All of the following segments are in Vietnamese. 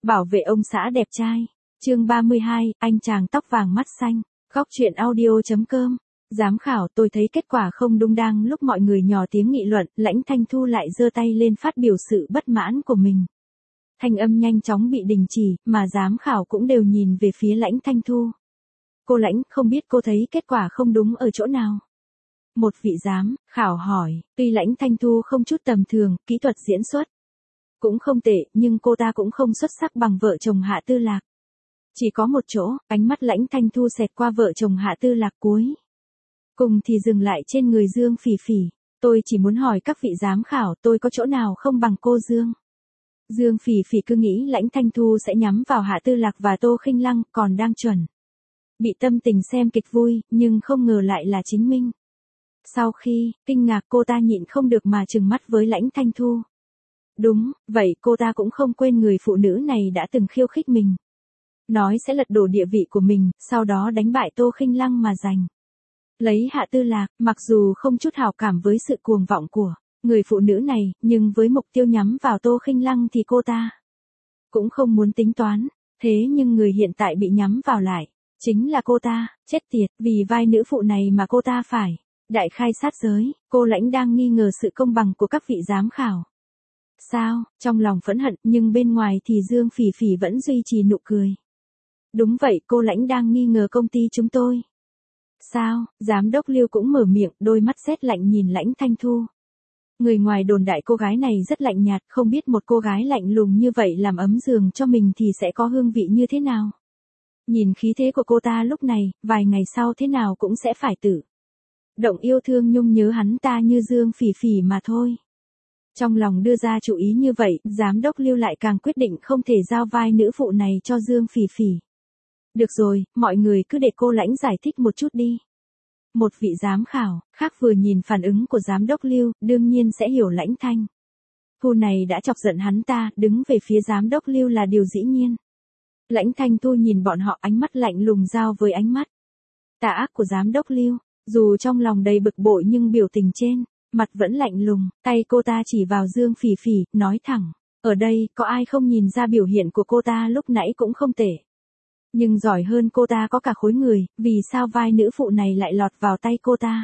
Bảo vệ ông xã đẹp trai. Chương 32, anh chàng tóc vàng mắt xanh. Góc truyện audio.com. Giám khảo, tôi thấy kết quả không đúng. Đang lúc mọi người nhỏ tiếng nghị luận, Lãnh Thanh Thu lại giơ tay lên phát biểu sự bất mãn của mình. Thanh âm nhanh chóng bị đình chỉ, mà giám khảo cũng đều nhìn về phía Lãnh Thanh Thu. Cô Lãnh, không biết cô thấy kết quả không đúng ở chỗ nào? Một vị giám khảo hỏi. Tuy Lãnh Thanh Thu không chút tầm thường, kỹ thuật diễn xuất cũng không tệ, nhưng cô ta cũng không xuất sắc bằng vợ chồng Hạ Tư Lạc. Chỉ có một chỗ, ánh mắt Lãnh Thanh Thu xẹt qua vợ chồng Hạ Tư Lạc cuối cùng thì dừng lại trên người Dương Phỉ Phỉ. Tôi chỉ muốn hỏi các vị giám khảo, tôi có chỗ nào không bằng cô Dương? Dương Phỉ Phỉ cứ nghĩ Lãnh Thanh Thu sẽ nhắm vào Hạ Tư Lạc và Tô Khinh Lăng, còn đang chuẩn bị tâm tình xem kịch vui, nhưng không ngờ lại là chính mình. Sau khi kinh ngạc, cô ta nhịn không được mà trừng mắt với Lãnh Thanh Thu. Đúng, vậy cô ta cũng không quên người phụ nữ này đã từng khiêu khích mình. Nói sẽ lật đổ địa vị của mình, sau đó đánh bại Tô Khinh Lăng mà giành lấy Hạ Tư Lạc. Mặc dù không chút hảo cảm với sự cuồng vọng của người phụ nữ này, nhưng với mục tiêu nhắm vào Tô Khinh Lăng thì cô ta cũng không muốn tính toán. Thế nhưng người hiện tại bị nhắm vào lại chính là cô ta. Chết tiệt, vì vai nữ phụ này mà cô ta phải đại khai sát giới. Cô Lãnh đang nghi ngờ sự công bằng của các vị giám khảo. Sao? Trong lòng phẫn hận, nhưng bên ngoài thì Dương Phỉ Phỉ vẫn duy trì nụ cười. Đúng vậy, cô Lãnh đang nghi ngờ công ty chúng tôi. Sao? Giám đốc Lưu cũng mở miệng, đôi mắt sét lạnh nhìn Lãnh Thanh Thu. Người ngoài đồn đại cô gái này rất lạnh nhạt, không biết một cô gái lạnh lùng như vậy làm ấm giường cho mình thì sẽ có hương vị như thế nào. Nhìn khí thế của cô ta lúc này, vài ngày sau thế nào cũng sẽ phải tự động yêu thương nhung nhớ hắn ta như Dương Phỉ Phỉ mà thôi. Trong lòng đưa ra chủ ý như vậy, giám đốc Lưu lại càng quyết định không thể giao vai nữ phụ này cho Dương Phỉ Phỉ. Được rồi, mọi người cứ để cô Lãnh giải thích một chút đi. Một vị giám khảo khác vừa nhìn phản ứng của giám đốc Lưu, đương nhiên sẽ hiểu Lãnh Thanh Thu này đã chọc giận hắn ta, đứng về phía giám đốc Lưu là điều dĩ nhiên. Lãnh Thanh Thu nhìn bọn họ, ánh mắt lạnh lùng giao với ánh mắt tà ác của giám đốc Lưu. Dù trong lòng đầy bực bội nhưng biểu tình trên mặt vẫn lạnh lùng. Tay cô ta chỉ vào Dương Phỉ Phỉ, nói thẳng. Ở đây, có ai không nhìn ra biểu hiện của cô ta lúc nãy cũng không tệ. Nhưng giỏi hơn cô ta có cả khối người, vì sao vai nữ phụ này lại lọt vào tay cô ta?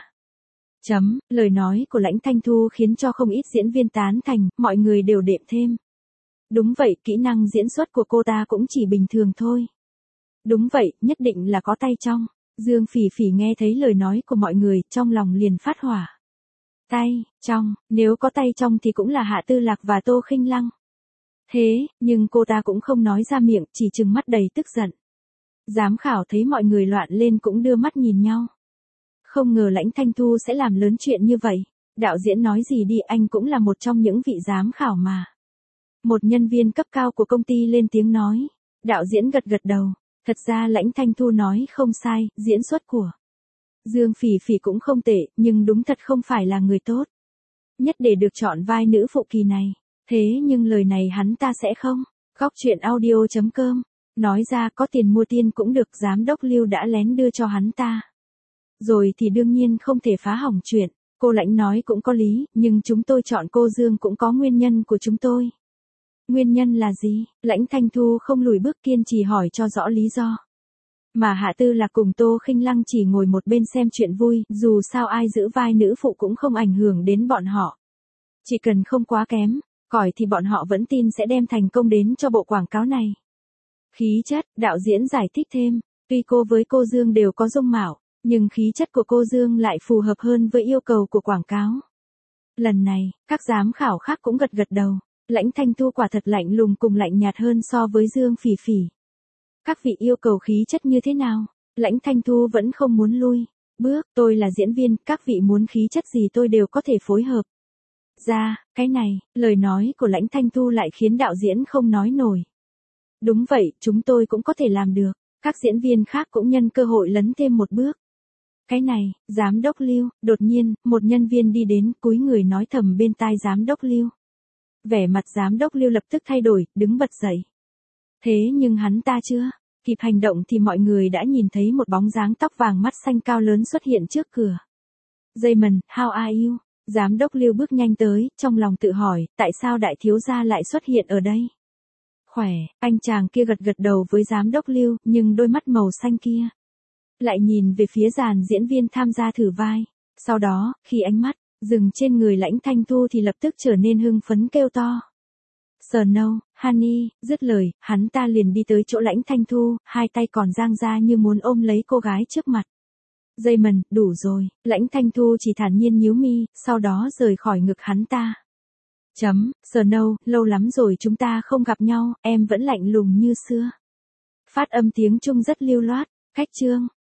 Lời nói của Lãnh Thanh Thu khiến cho không ít diễn viên tán thành, mọi người đều đệm thêm. Đúng vậy, kỹ năng diễn xuất của cô ta cũng chỉ bình thường thôi. Đúng vậy, nhất định là có tay trong. Dương Phỉ Phỉ nghe thấy lời nói của mọi người, trong lòng liền phát hỏa. Tay trong, nếu có tay trong thì cũng là Hạ Tư Lạc và Tô Khinh Lăng. Thế, nhưng cô ta cũng không nói ra miệng, chỉ trừng mắt đầy tức giận. Giám khảo thấy mọi người loạn lên cũng đưa mắt nhìn nhau. Không ngờ Lãnh Thanh Thu sẽ làm lớn chuyện như vậy. Đạo diễn nói gì đi, anh cũng là một trong những vị giám khảo mà. Một nhân viên cấp cao của công ty lên tiếng nói. Đạo diễn gật gật đầu. Thật ra Lãnh Thanh Thu nói không sai, diễn xuất của Dương Phỉ Phỉ cũng không tệ, nhưng đúng thật không phải là người tốt nhất để được chọn vai nữ phụ kỳ này. Thế nhưng lời này hắn ta sẽ không. Góc truyện audio.com. Nói ra có tiền mua tiên cũng được, giám đốc Lưu đã lén đưa cho hắn ta. Rồi thì đương nhiên không thể phá hỏng chuyện. Cô Lãnh nói cũng có lý, nhưng chúng tôi chọn cô Dương cũng có nguyên nhân của chúng tôi. Nguyên nhân là gì? Lãnh Thanh Thu không lùi bước, kiên trì hỏi cho rõ lý do. Mà Hạ Tư Lạc cùng Tô Khinh Lăng chỉ ngồi một bên xem chuyện vui, dù sao ai giữ vai nữ phụ cũng không ảnh hưởng đến bọn họ. Chỉ cần không quá kém cỏi thì bọn họ vẫn tin sẽ đem thành công đến cho bộ quảng cáo này. Khí chất, đạo diễn giải thích thêm, tuy cô với cô Dương đều có dung mạo, nhưng khí chất của cô Dương lại phù hợp hơn với yêu cầu của quảng cáo. Lần này, các giám khảo khác cũng gật gật đầu. Lãnh Thanh Thu quả thật lạnh lùng cùng lạnh nhạt hơn so với Dương Phỉ Phỉ. Các vị yêu cầu khí chất như thế nào? Lãnh Thanh Thu vẫn không muốn lui bước, tôi là diễn viên, các vị muốn khí chất gì tôi đều có thể phối hợp. Cái này, lời nói của Lãnh Thanh Thu lại khiến đạo diễn không nói nổi. Đúng vậy, chúng tôi cũng có thể làm được. Các diễn viên khác cũng nhân cơ hội lấn thêm một bước. Cái này, giám đốc Lưu, đột nhiên, một nhân viên đi đến, cúi người nói thầm bên tai giám đốc Lưu. Vẻ mặt giám đốc Lưu lập tức thay đổi, đứng bật dậy. Thế nhưng hắn ta chưa kịp hành động thì mọi người đã nhìn thấy một bóng dáng tóc vàng mắt xanh cao lớn xuất hiện trước cửa. Raymond, how are you? Giám đốc Lưu bước nhanh tới, trong lòng tự hỏi, tại sao đại thiếu gia lại xuất hiện ở đây? Khỏe, anh chàng kia gật gật đầu với giám đốc Lưu, nhưng đôi mắt màu xanh kia lại nhìn về phía dàn diễn viên tham gia thử vai. Sau đó, khi ánh mắt dừng trên người Lãnh Thanh Thu thì lập tức trở nên hưng phấn kêu to. Snow, Honey, dứt lời, hắn ta liền đi tới chỗ Lãnh Thanh Thu, hai tay còn dang ra như muốn ôm lấy cô gái trước mặt. Raymond, đủ rồi, Lãnh Thanh Thu chỉ thản nhiên nhíu mi, sau đó rời khỏi ngực hắn ta. Snow, lâu lắm rồi chúng ta không gặp nhau, em vẫn lạnh lùng như xưa. Phát âm tiếng Trung rất lưu loát, khách trương.